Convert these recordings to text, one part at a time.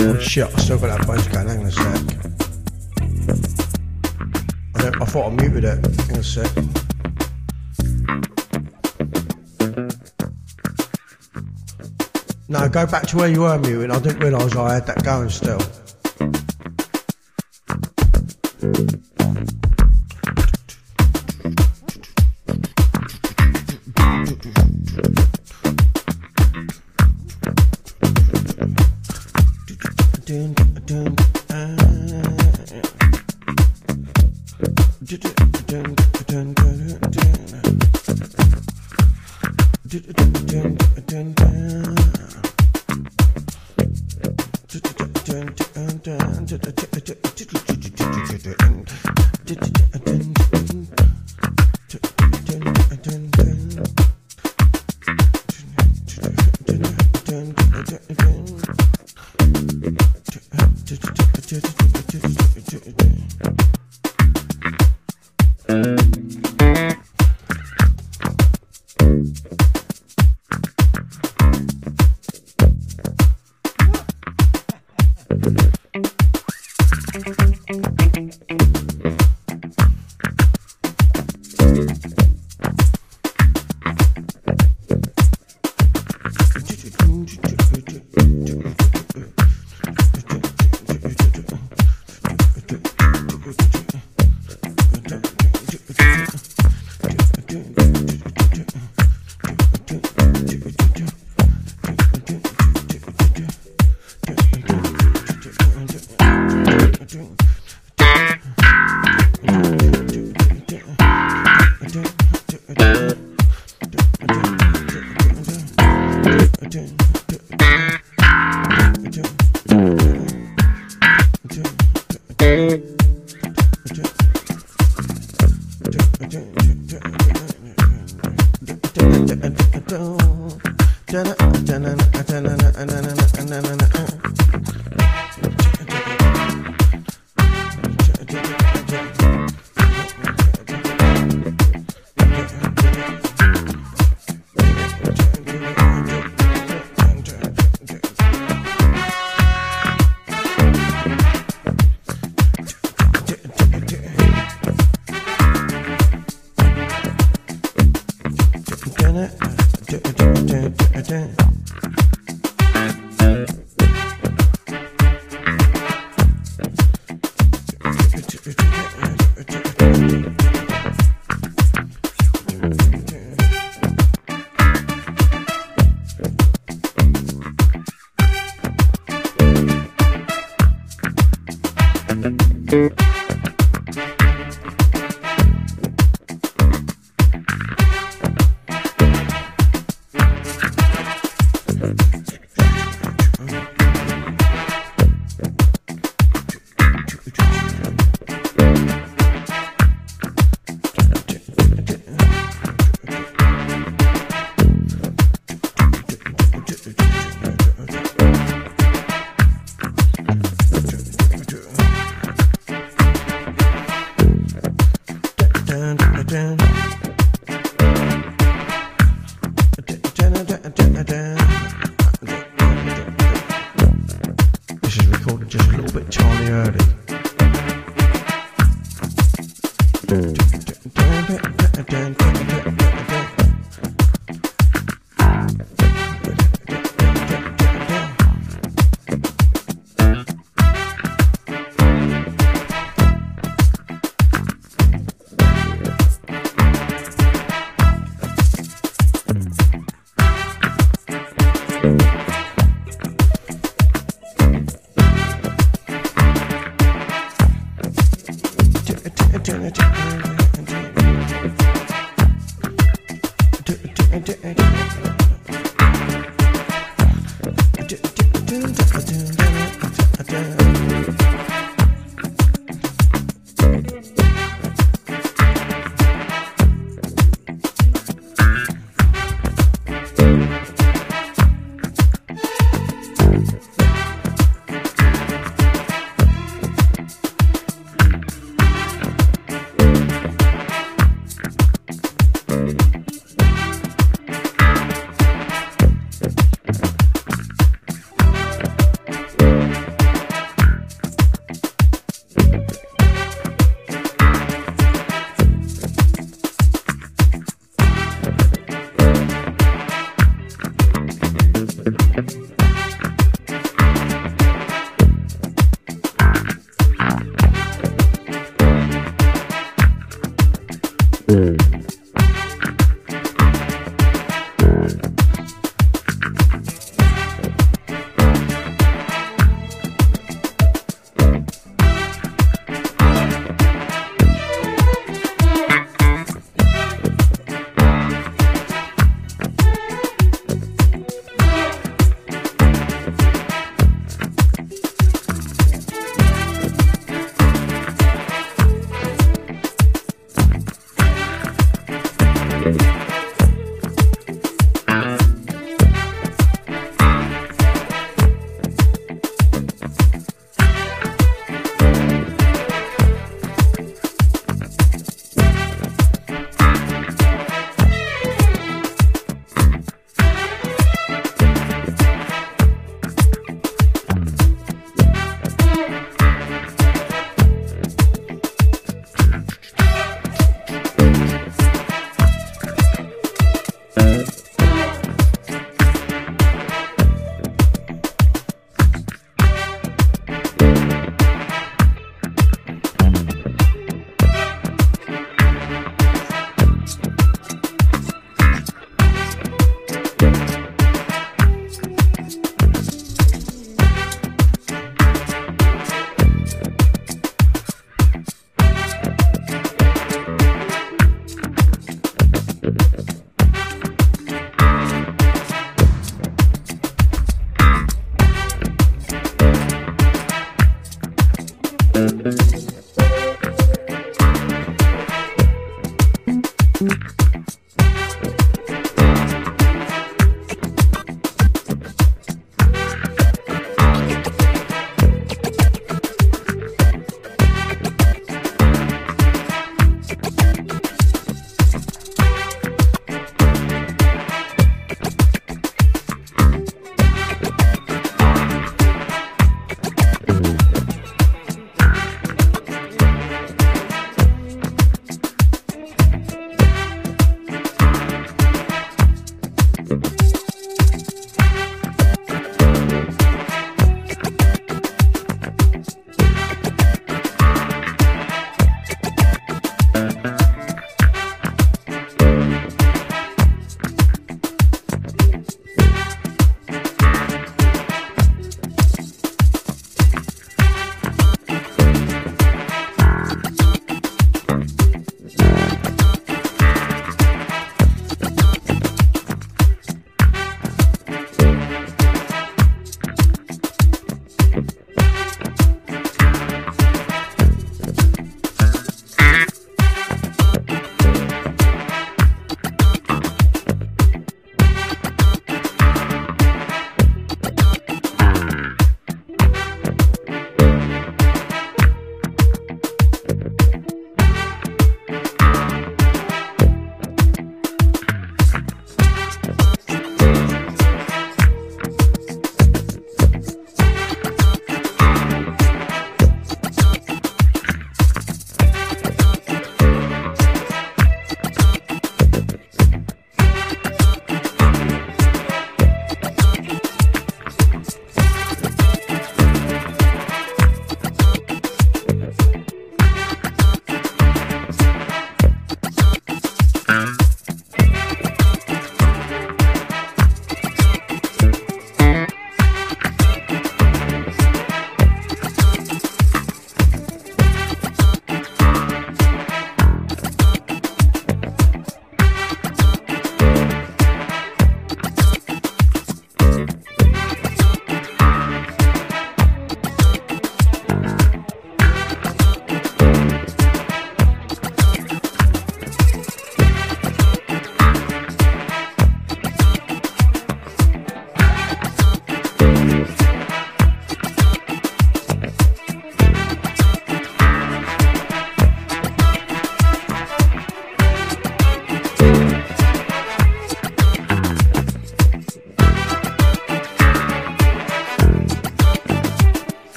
Oh shit, I still got that bass going, hang on a sec. I thought I muted it, hang on a sec. No, go back to where you were muting, I didn't realise I had that going still.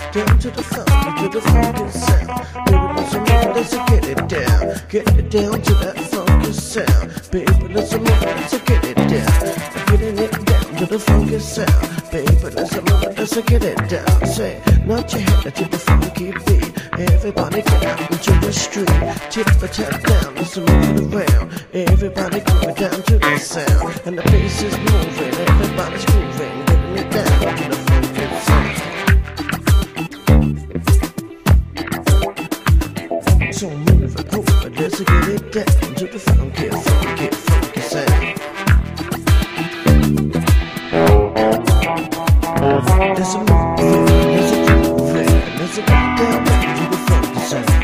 down to the funky sound. Baby, let's move it, let's get it down to that funky sound. Baby, let's move it, let's get it down. Getting it down to the funky sound. Baby, let's move it, let's get it down. Say, nod your head to the funky beat. Everybody get out into the street. Tip the tap down, let's move it around. Everybody going down to the sound. And the bass is moving, everybody's grooving. Getting it down to the funky sound. So move it over, let's get it down to the funky sound. Let's move it, let's groove it, let's get it down to the funky sound.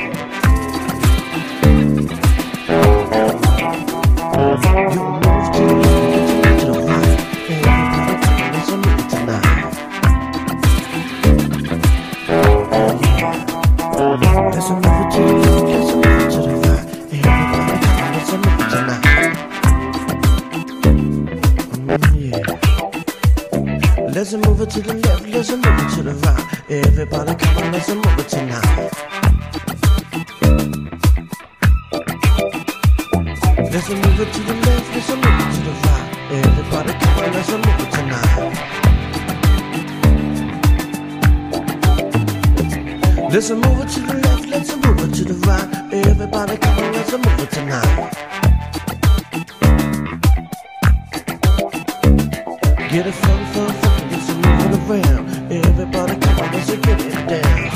You move to the right, everybody let's move tonight. Oh yeah. Let's move it to the right. Everybody let's move tonight. Yeah. Let's move it to the left, let's move it to the right. Everybody come on, let's move it tonight. Let's move it to the left, let's move it to the right. Everybody come on, let's move it tonight. Let's move it to the left, let's move it to the right. Everybody come on, let's move it tonight. Get it fun, let's move it around. Everybody come on, let's get it down.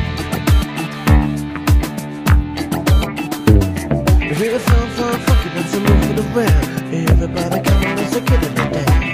Get it fun, let's move it around. Everybody come on, let's get it down.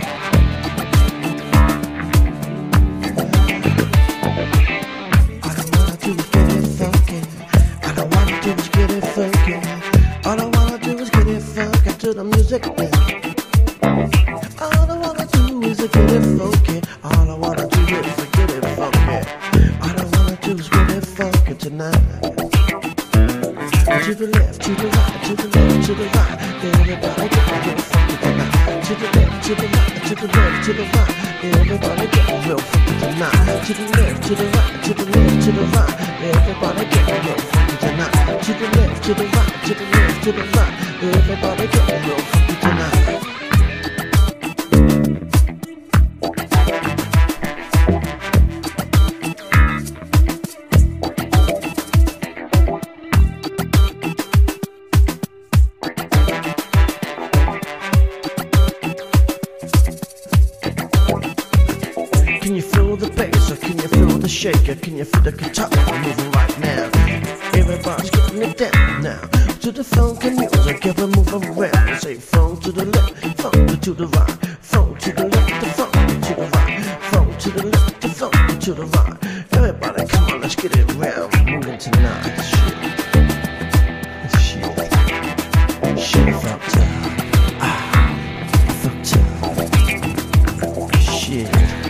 All I wanna do is get it funky to the music now. All I wanna do is get it funky. All I wanna do is get it funky. All I wanna do is get it funky tonight. To the left, to the right, to the left, to the right. Everybody get it funky tonight. To the left, to the right, to the left, to the right. Everybody get real funky tonight. To the left, to the right, to the left, to the right. Everybody get real funky tonight. To the left, to the right, to the left, to the right. Everybody get real funky tonight. Can you feel the bass or can you feel the shaker? Can you feel the guitar moving right now? Everybody's getting it down now. To the funky music, every move around. Say funk to the left, funk to the right. Funk to the left, the funk to the right. Funk to the left, the funk to the right. Everybody come on, let's get it around. Moving tonight, shit. Shit, fucked up. Fucked up. Shit.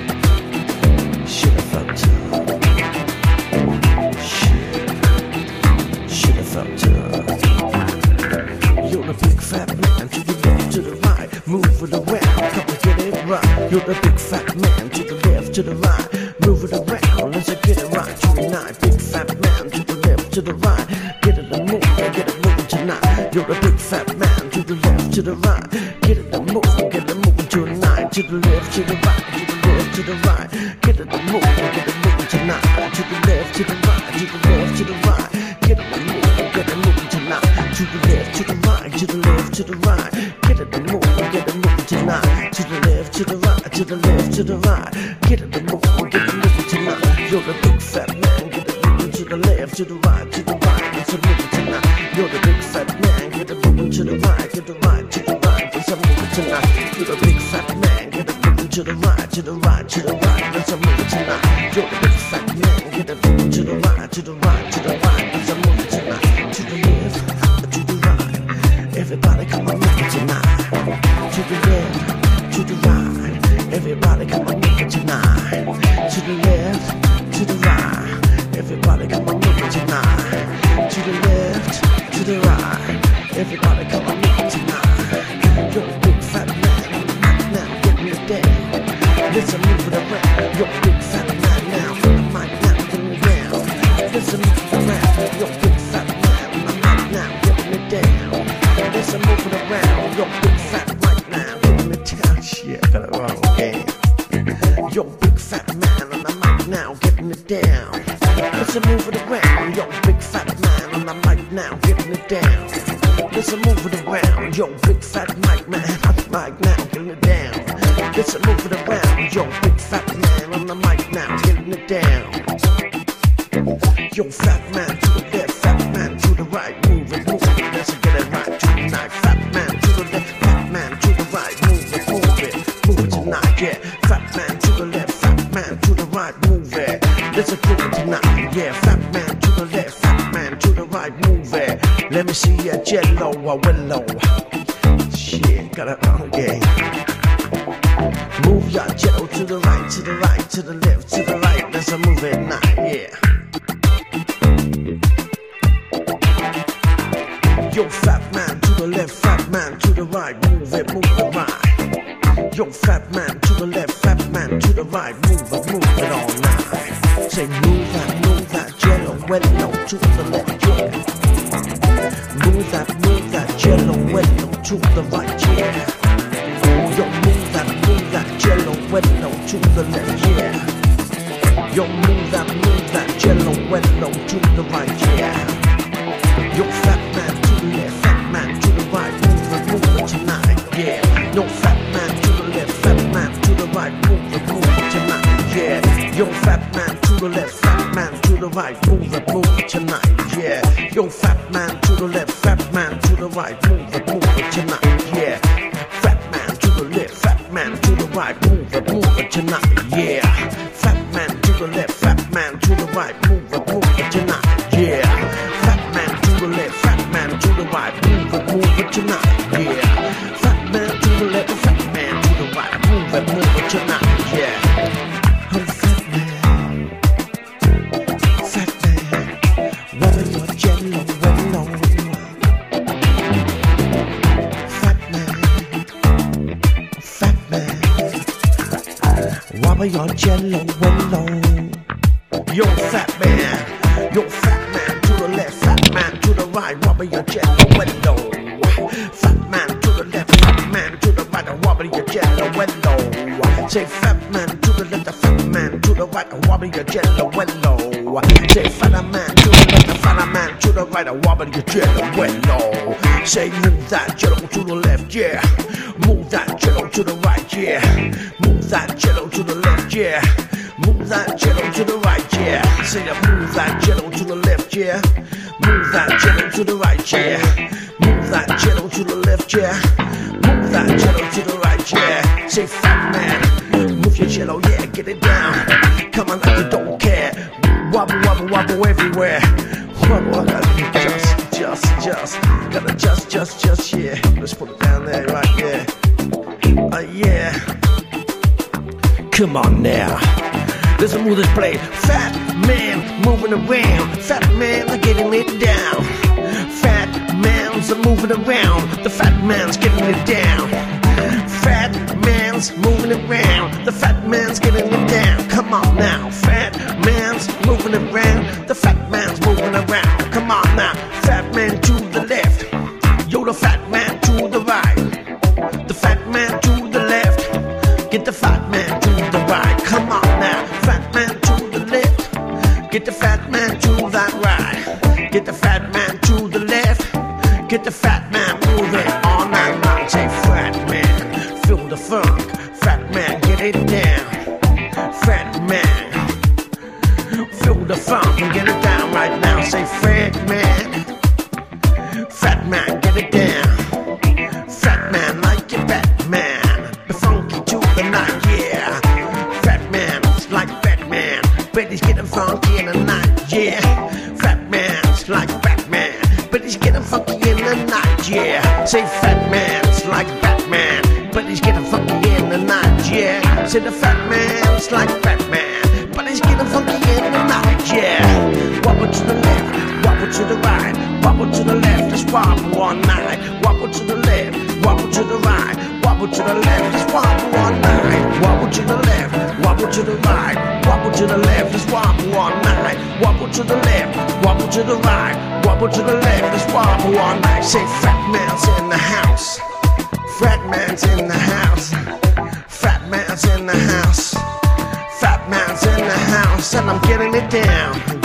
You're the big fat man to the left, to the right. Move it around, come and get it right. You're the big fat man to the left, to the right. Move it around, let's get it right tonight. Big fat man to the left, to the right. Get it and move, get it moving tonight. You're the big fat man to the left, to the right. Get it and move, get it moving tonight. To the left, to the right, to the left, to the right. Get it and move, get it moving tonight. To the left, to the right, to the left, to the right. Get it and move, get it moving tonight. To the left, to the right, to the left, to the right. Get it and move, get it moving tonight. To the left, to the right, to the left, to the right. Get it and move, get it moving tonight. You're the big fat man, get it moving to the left, to the right, to the right. It's a moving tonight. You're the big fat man, get it moving to the right, to the right, to the right. It's a moving tonight. You're the big fat man, get it moving to the right, to the right, to the right. It's a moving tonight. You're the big fat man, get it moving to the right, to the right, to the right. It's a moving tonight. To the left, to the right. Everybody come on, move it tonight. To the left, to the right. Everybody come on, move it tonight. To the left, to the right. Everybody come on, move it tonight. To the left, to the right. Everybody come on, move it tonight. You're a big fat man, now getting it down. Let's move it around. You're a big fat man now. Right now, Let's move it around, yo, big fat man, and I'm right now getting it down. Let's move it around, yo, big fat Mike man, I'm right now getting it down. Let's move it around, yo, big fat man, on the mic now getting it down. Yo, fat man to the left, fat man to the right, move it, let's get it right tonight. Fat man to the left, fat man to the right, move it tonight, yeah. Fat man to the left, fat man to the right, move it. Let's do it tonight, yeah. Fat man to the left, fat man to the right, move it. Let me see a jello, a willow. Shit, got it on again. Move your jello to the right, to the right, to the left, to the right. Let's move it now, yeah. Yo, fat man to the left, fat man to the right, move it right. Yo, fat man to the left, fat man to the right, move it all night. Say move that jello, well to the left, yeah. Move that jello, well to the right, yeah. Yo, move that jello, well to the left, yeah. Yo, move that jello, well to the right, yeah. Yo, fat man to the left, fat man to the right, move it tonight, yeah. No fat man to the left, fat man to the right, move it tonight, yeah. Yo, fat man to the left, fat man to the right, move it tonight, yeah. Yo, fat man to the left, fat man to the right, move it tonight, yeah. Fat man to the left, fat man to the right, move it tonight, yeah. Fat man to the left, fat man to the right, move it tonight, yeah. Fat man to the left, fat man to the right, move it tonight, yeah. Fat man to the left, fat man to the right, move it tonight, yeah. Oh, fat man, what are your jello, well, fat man, wobble your jello, well, yo, fat man to the left, fat man to the right, wobble your jello, well, fat man to the left, fat man to the right, wobble your jello, well, say fat man to the left, fat man to the right, wobble your jello, well, say fat man to the left, fat man to the right, wobble your jello, well, say move that jello to the left, yeah. Move that jello to the right, yeah. Move that jello to the left, yeah. Move that jello to the right, yeah. Say move that jello to the left, yeah. Move that jello to the right, yeah. Move that jello to the left, yeah. Move that jello to the right, yeah. Say fat man, move your jello, yeah, get it down. Come on, like you don't care. Wobble, wobble, wobble everywhere. Wobble, just, yeah. Let's put it down there, right there. Yeah. Come on now. Let's move this plate. Fat man moving around. Fat man getting it down. Fat man's moving around. The fat man's getting it down. Fat man's moving around. The fat man's getting it down. Come on now. Fat man's moving around. The fat man's moving around. Come on now. Fat man to the left. Yo, the fat man to the right. The fat man to the left. Get the fat man to the right. Come on now. Fat man to the left. Get the fat man to that right. Get the fat man to the left. Get the fat man moving all night long. Say fat man, feel the funk. Fat man, get it down. Fat man, feel the funk and get it down right now. Say fat man. Fat man, get it down. Fat man, like your Batman. Be funky to the night, yeah. Fat man's like Batman, but he's getting funky in the night, yeah. Fat man's like Batman, but he's getting funky in the night, yeah. Say fat man's like Batman, but he's getting funky in the night, yeah. Say the fat man's like Batman, but he's getting funky in the night, yeah. Wobble to the left, wobble to the right. Wobble to the left, just wobble all night. Wobble to the left, wobble to the right. Wobble to the left, just wobble all night. Wobble to the left, wobble to the right. Wobble to the left, just wobble all night. Wobble to the left, wobble to the right. Wobble to the left, just wobble all night. Say fat man's in the house. Fat man's in the house. Fat man's in the house. Fat man's in the house, and I'm getting it down.